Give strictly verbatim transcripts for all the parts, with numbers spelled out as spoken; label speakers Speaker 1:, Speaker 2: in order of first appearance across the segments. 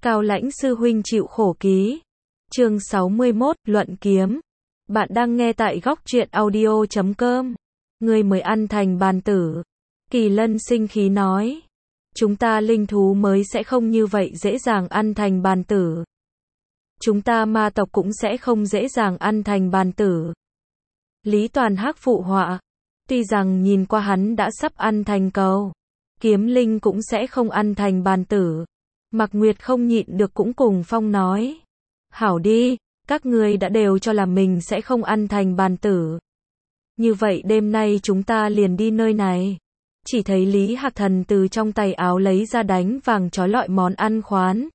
Speaker 1: Cao Lãnh sư huynh chịu khổ ký. Chương sáu mươi mốt, luận kiếm. Bạn đang nghe tại góc truyện audio chấm com. Người mới ăn thành bàn tử. Kỳ Lân sinh khí nói. Chúng ta linh thú mới sẽ không như vậy dễ dàng ăn thành bàn tử. Chúng ta ma tộc cũng sẽ không dễ dàng ăn thành bàn tử. Lý Toàn Hắc phụ họa. Tuy rằng nhìn qua hắn đã sắp ăn thành cầu. Kiếm linh cũng sẽ không ăn thành bàn tử. Mạc Nguyệt không nhịn được cũng cùng Phong nói. Hảo đi, các ngươi đã đều cho là mình sẽ không ăn thành bàn tử. Như vậy đêm nay chúng ta liền đi nơi này. Chỉ thấy Lý Hạc Thần từ trong tay áo lấy ra đánh vàng trói lọi món ăn khoán.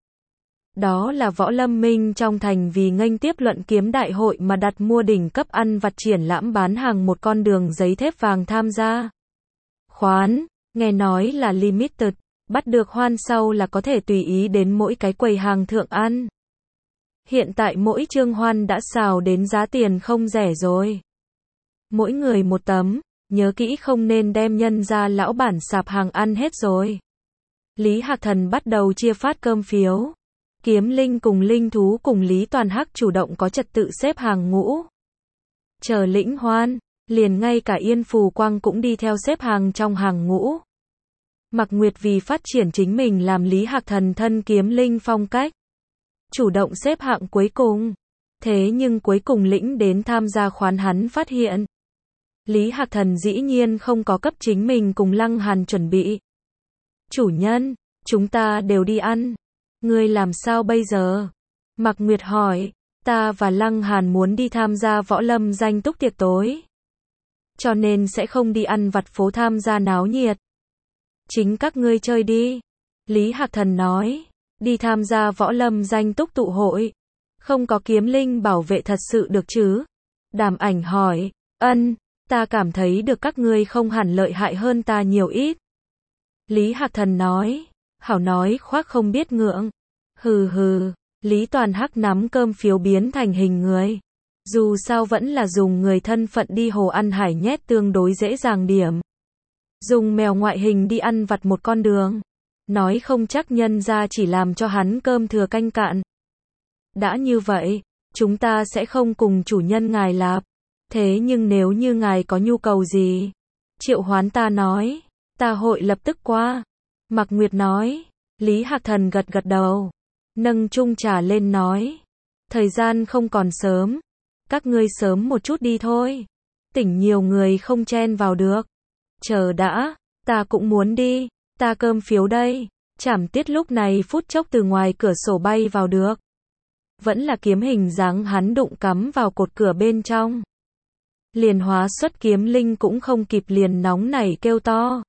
Speaker 1: Đó là Võ Lâm Minh trong thành vì nghênh tiếp luận kiếm đại hội mà đặt mua đỉnh cấp ăn vặt triển lãm bán hàng một con đường giấy thép vàng tham gia. Khoán, nghe nói là limited, bắt được hoan sau là có thể tùy ý đến mỗi cái quầy hàng thượng ăn. Hiện tại mỗi trương hoan đã xào đến giá tiền không rẻ rồi. Mỗi người một tấm, nhớ kỹ không nên đem nhân ra lão bản sạp hàng ăn hết rồi. Lý Hạc Thần bắt đầu chia phát cơm phiếu. Kiếm linh cùng linh thú cùng Lý Toàn Hắc chủ động có trật tự xếp hàng ngũ. Chờ lĩnh hoan, liền ngay cả Yên Phù Quang cũng đi theo xếp hàng trong hàng ngũ. Mạc Nguyệt vì phát triển chính mình làm Lý Hạc Thần thân kiếm linh phong cách. Chủ động xếp hạng cuối cùng. Thế nhưng cuối cùng lĩnh đến tham gia khoán hắn phát hiện. Lý Hạc Thần dĩ nhiên không có cấp chính mình cùng Lăng Hàn chuẩn bị. Chủ nhân, chúng ta đều đi ăn. Ngươi làm sao bây giờ? Mạc Nguyệt hỏi, ta và Lăng Hàn muốn đi tham gia võ lâm danh túc tiệc tối. Cho nên sẽ không đi ăn vặt phố tham gia náo nhiệt. Chính các ngươi chơi đi. Lý Hạc Thần nói, đi tham gia võ lâm danh túc tụ hội. Không có kiếm linh bảo vệ thật sự được chứ? Đàm Ảnh hỏi, ân, ta cảm thấy được các ngươi không hẳn lợi hại hơn ta nhiều ít. Lý Hạc Thần nói, hảo nói khoác không biết ngượng. Hừ hừ, Lý Toàn Hắc nắm cơm phiếu biến thành hình người. Dù sao vẫn là dùng người thân phận đi hồ ăn hải nhét tương đối dễ dàng điểm. Dùng mèo ngoại hình đi ăn vặt một con đường. Nói không chắc nhân ra chỉ làm cho hắn cơm thừa canh cạn. Đã như vậy, chúng ta sẽ không cùng chủ nhân ngài lạp. Thế nhưng nếu như ngài có nhu cầu gì, triệu hoán ta nói, ta hội lập tức qua. Mạc Nguyệt nói, Lý Hạc Thần gật gật đầu, nâng chung trà lên nói, thời gian không còn sớm, các ngươi sớm một chút đi thôi, tỉnh nhiều người không chen vào được. Chờ đã, ta cũng muốn đi, ta cơm phiếu đây. Trảm Tiết lúc này phút chốc từ ngoài cửa sổ bay vào được. Vẫn là kiếm hình dáng hắn đụng cắm vào cột cửa bên trong. Liền hóa xuất kiếm linh cũng không kịp liền nóng nảy kêu to.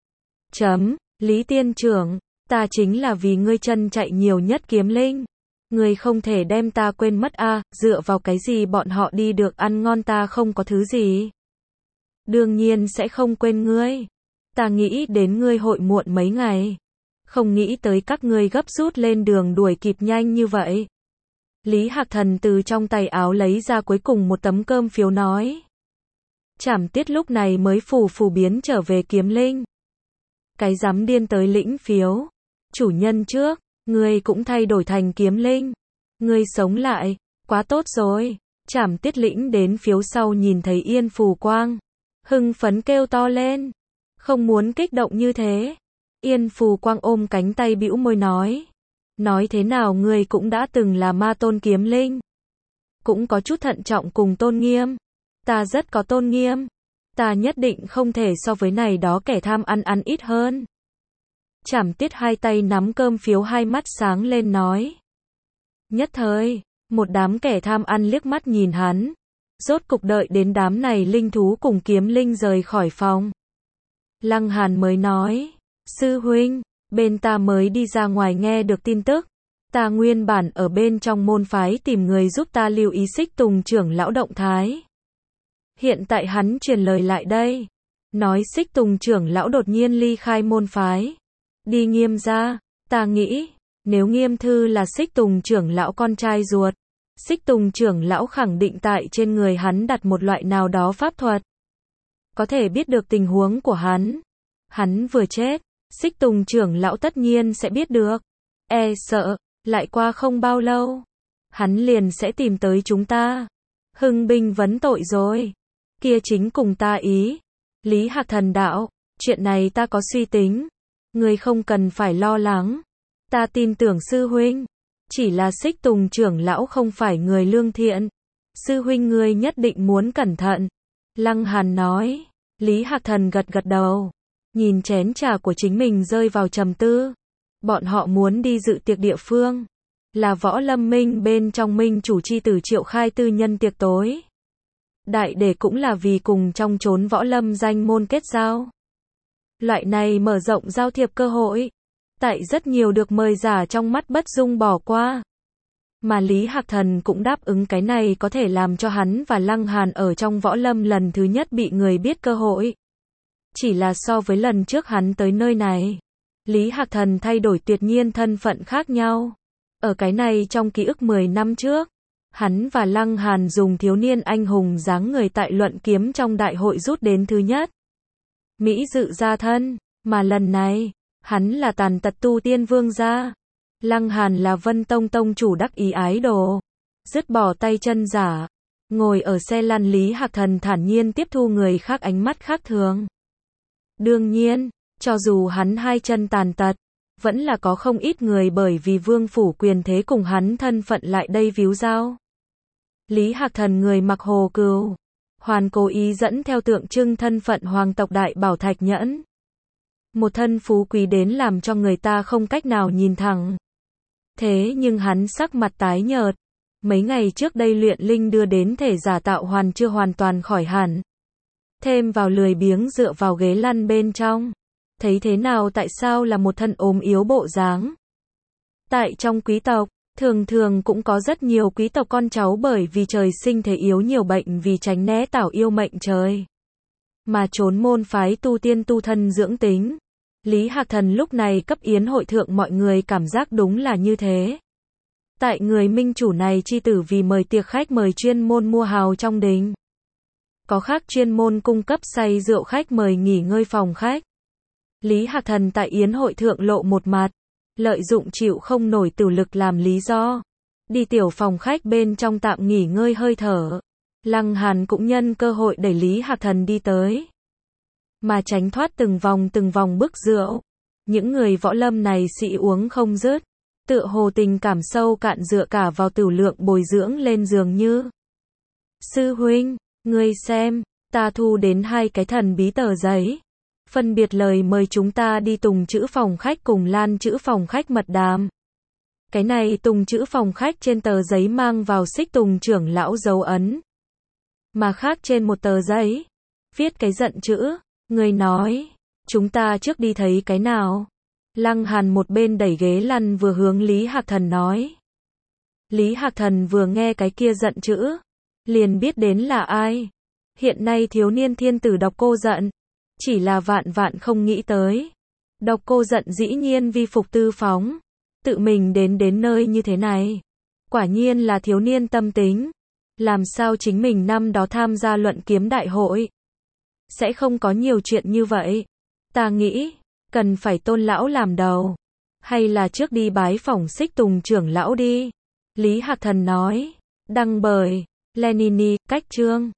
Speaker 1: Chấm, Lý Tiên Trưởng, ta chính là vì ngươi chân chạy nhiều nhất kiếm linh. Ngươi không thể đem ta quên mất a, à, dựa vào cái gì bọn họ đi được ăn ngon ta không có thứ gì. Đương nhiên sẽ không quên ngươi. Ta nghĩ đến ngươi hội muộn mấy ngày. Không nghĩ tới các ngươi gấp rút lên đường đuổi kịp nhanh như vậy. Lý Hạc Thần từ trong tay áo lấy ra cuối cùng một tấm cơm phiếu nói. Trảm Tiết lúc này mới phù phù biến trở về kiếm linh. Cái dám điên tới lĩnh phiếu. Chủ nhân trước, ngươi cũng thay đổi thành kiếm linh. Ngươi sống lại, quá tốt rồi. Trảm Tiết lĩnh đến phiếu sau nhìn thấy Yên Phù Quang. Hưng phấn kêu to lên. Không muốn kích động như thế. Yên Phù Quang ôm cánh tay bĩu môi nói. Nói thế nào ngươi cũng đã từng là ma tôn kiếm linh. Cũng có chút thận trọng cùng tôn nghiêm. Ta rất có tôn nghiêm. Ta nhất định không thể so với này đó kẻ tham ăn ăn ít hơn. Trảm Tiết hai tay nắm cơm phiếu hai mắt sáng lên nói. Nhất thời, một đám kẻ tham ăn liếc mắt nhìn hắn. Rốt cục đợi đến đám này linh thú cùng kiếm linh rời khỏi phòng. Lăng Hàn mới nói. Sư huynh, bên ta mới đi ra ngoài nghe được tin tức. Ta nguyên bản ở bên trong môn phái tìm người giúp ta lưu ý Xích Tùng trưởng lão động thái. Hiện tại hắn truyền lời lại đây. Nói Xích Tùng trưởng lão đột nhiên ly khai môn phái. Đi Nghiêm gia. Ta nghĩ, nếu Nghiêm thư là Xích Tùng trưởng lão con trai ruột. Xích Tùng trưởng lão khẳng định tại trên người hắn đặt một loại nào đó pháp thuật. Có thể biết được tình huống của hắn. Hắn vừa chết. Xích Tùng trưởng lão tất nhiên sẽ biết được. E sợ, Lại qua không bao lâu, hắn liền sẽ tìm tới chúng ta. Hưng binh vấn tội rồi. Kia chính cùng ta ý. Lý Hạc Thần đạo, chuyện này ta có suy tính. Ngươi không cần phải lo lắng. Ta tin tưởng sư huynh. Chỉ là Xích Tùng trưởng lão không phải người lương thiện. Sư huynh ngươi nhất định muốn cẩn thận. Lăng Hàn nói. Lý Hạc Thần gật gật đầu. Nhìn chén trà của chính mình rơi vào trầm tư. Bọn họ muốn đi dự tiệc địa phương. Là Võ Lâm Minh bên trong Minh chủ chi tử triệu khai tư nhân tiệc tối. Đại để cũng là vì cùng trong chốn Võ Lâm danh môn kết giao. Loại này mở rộng giao thiệp cơ hội. Tại rất nhiều được mời giả trong mắt bất dung bỏ qua. Mà Lý Hạc Thần cũng đáp ứng cái này có thể làm cho hắn và Lăng Hàn ở trong Võ Lâm lần thứ nhất bị người biết cơ hội. Chỉ là so với lần trước hắn tới nơi này, Lý Hạc Thần thay đổi tuyệt nhiên thân phận khác nhau. Ở cái này trong ký ức mười năm trước, hắn và Lăng Hàn dùng thiếu niên anh hùng dáng người tại luận kiếm trong đại hội rút đến thứ nhất. Mỹ dự gia thân, mà lần này, hắn là tàn tật tu tiên vương gia. Lăng Hàn là Vân Tông tông chủ đắc ý ái đồ. Dứt bỏ tay chân giả. Ngồi ở xe lăn Lý Hạc Thần thản nhiên tiếp thu người khác ánh mắt khác thường. Đương nhiên, cho dù hắn hai chân tàn tật, vẫn là có không ít người bởi vì vương phủ quyền thế cùng hắn thân phận lại đây víu dao. Lý Hạc Thần người mặc hồ cừu, hoàn cố ý dẫn theo tượng trưng thân phận hoàng tộc đại bảo thạch nhẫn. Một thân phú quý đến làm cho người ta không cách nào nhìn thẳng. Thế nhưng hắn sắc mặt tái nhợt. Mấy ngày trước đây luyện linh đưa đến thể giả tạo hoàn chưa hoàn toàn khỏi hẳn. Thêm vào lười biếng dựa vào ghế lăn bên trong. Thấy thế nào tại sao là một thân ốm yếu bộ dáng. Tại trong quý tộc, thường thường cũng có rất nhiều quý tộc con cháu bởi vì trời sinh thể yếu nhiều bệnh vì tránh né tảo yêu mệnh trời. Mà trốn môn phái tu tiên tu thân dưỡng tính. Lý Hạc Thần lúc này cấp yến hội thượng mọi người cảm giác đúng là như thế. Tại người minh chủ này chi tử vì mời tiệc khách mời chuyên môn mua hào trong đình. Có khác chuyên môn cung cấp say rượu khách mời nghỉ ngơi phòng khách. Lý Hạc Thần tại yến hội thượng lộ một mặt. Lợi dụng chịu không nổi tử lực làm lý do. Đi tiểu phòng khách bên trong tạm nghỉ ngơi hơi thở. Lăng Hàn cũng nhân cơ hội đẩy Lý Hạc Thần đi tới. Mà tránh thoát từng vòng từng vòng bức rượu. Những người võ lâm này sĩ uống không dứt. Tựa hồ tình cảm sâu cạn dựa cả vào tửu lượng bồi dưỡng lên dường như. Sư huynh, ngươi xem, ta thu đến hai cái thần bí tờ giấy. Phân biệt lời mời chúng ta đi Tùng chữ phòng khách cùng Lan chữ phòng khách mật đàm. Cái này Tùng chữ phòng khách trên tờ giấy mang vào Xích Tùng trưởng lão dấu ấn. Mà khác trên một tờ giấy, viết cái giận chữ. Người nói, chúng ta trước đi thấy cái nào. Lăng Hàn một bên đẩy ghế lăn vừa hướng Lý Hạc Thần nói. Lý Hạc Thần vừa nghe cái kia giận chữ, liền biết đến là ai. Hiện nay thiếu niên thiên tử Độc Cô Giận, chỉ là vạn vạn không nghĩ tới. Độc Cô Giận dĩ nhiên vi phục tư phóng, tự mình đến đến nơi như thế này. Quả nhiên là thiếu niên tâm tính. Làm sao chính mình năm đó tham gia luận kiếm đại hội sẽ không có nhiều chuyện như vậy. Ta nghĩ, cần phải Tôn lão làm đầu. Hay là trước đi bái phỏng Xích Tùng trưởng lão đi. Lý Hạc Thần nói. Đăng bởi Lenini, cách chương.